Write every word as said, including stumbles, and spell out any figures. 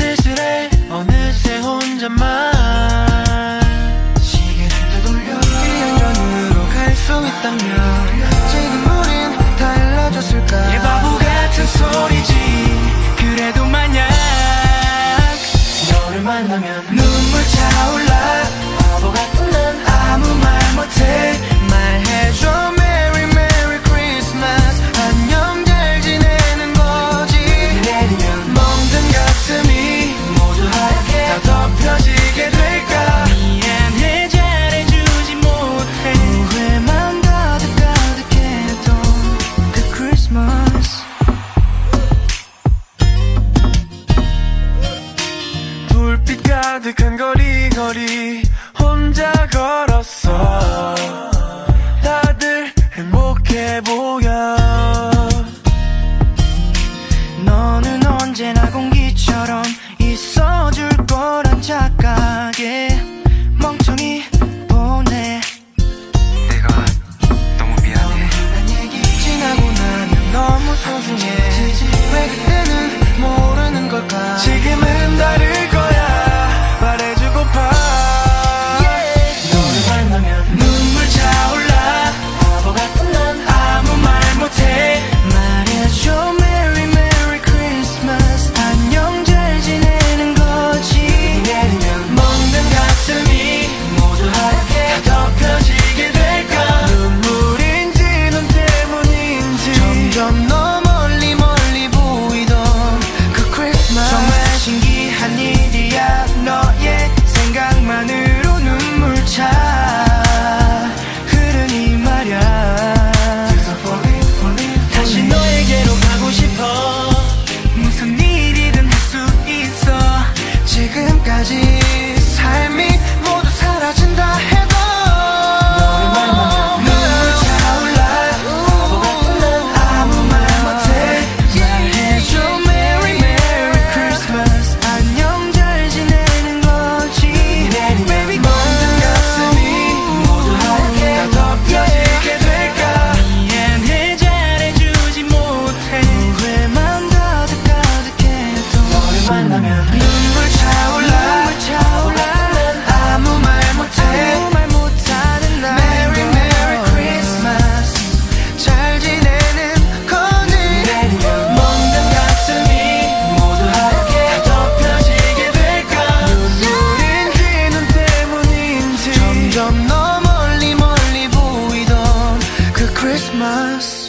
쓸쓸해 어느새 혼자만 시계를 되돌려 일 년 전으로 갈 수 있다면 지금 우린 다 일러줬을까. 이 바보 같은 소리지. 그래도 만약 너를 만나면 눈물 차올라. 바보 같은 난 아무 말 못해. 말해줘 Merry Merry Christmas. 안녕 잘 지내는 거지. 내리면 멍든 가슴이 모두 하얗게 다 덮여지게 될까. 미안해 잘해주지 못해. 후회만 가득 가득했던 그 크리스마스. 불빛 가득한 거리 거리 혼자 걸었어. 다들 행복해 보여. 너는 언제나 공기처럼 있어줄 거란 착각에 멍청이 보내. 내가 너무 미안해. 난 얘기 지나고 나면 너무 소중해. 왜 그때는 모르는 걸까. 지금은 다를 거야. 말해주고파. 너를 만나면 눈물 차올라. 바보 같은 난 아무 말 못해. 말해줘 Merry Merry Christmas. 안녕 잘 지내는 거지. 내리면 멍든 가슴이 모두 하얗게 다 덮여지게 될까. 눈물인지 넌 때문인지 점점 너 멀리 멀리 보이던 그 크리스마스. 정말 신기한 일이야. 너의 생각만으로 눈물 차 흐르니 말야. 다시 너에게로 가고 싶어. 무슨 일이든 할 수 있어. 지금까지 삶이 모두 사라진다 해도 너를 만나면 눈물 차올라. 바보 같은 난 아무 말 못해. 말해줘 Merry Merry Christmas. 안녕 잘 지내는 거지. 내리면 멍든 가슴이 모두 하얗게 다 덮여지게 될까. 미안해 잘해주지 못해. 후회만 가득 가득했던 너를 만나면 눈물 차올라. 난 아무 말 못해. Merry Merry Christmas. 잘 지내는 거니. 내리면 멍든 가슴이 모두 하얗게 다 덮여지게 될까. 눈물인지 눈 때문인지 점점 너 멀리 멀리 보이던 그 크리스마스.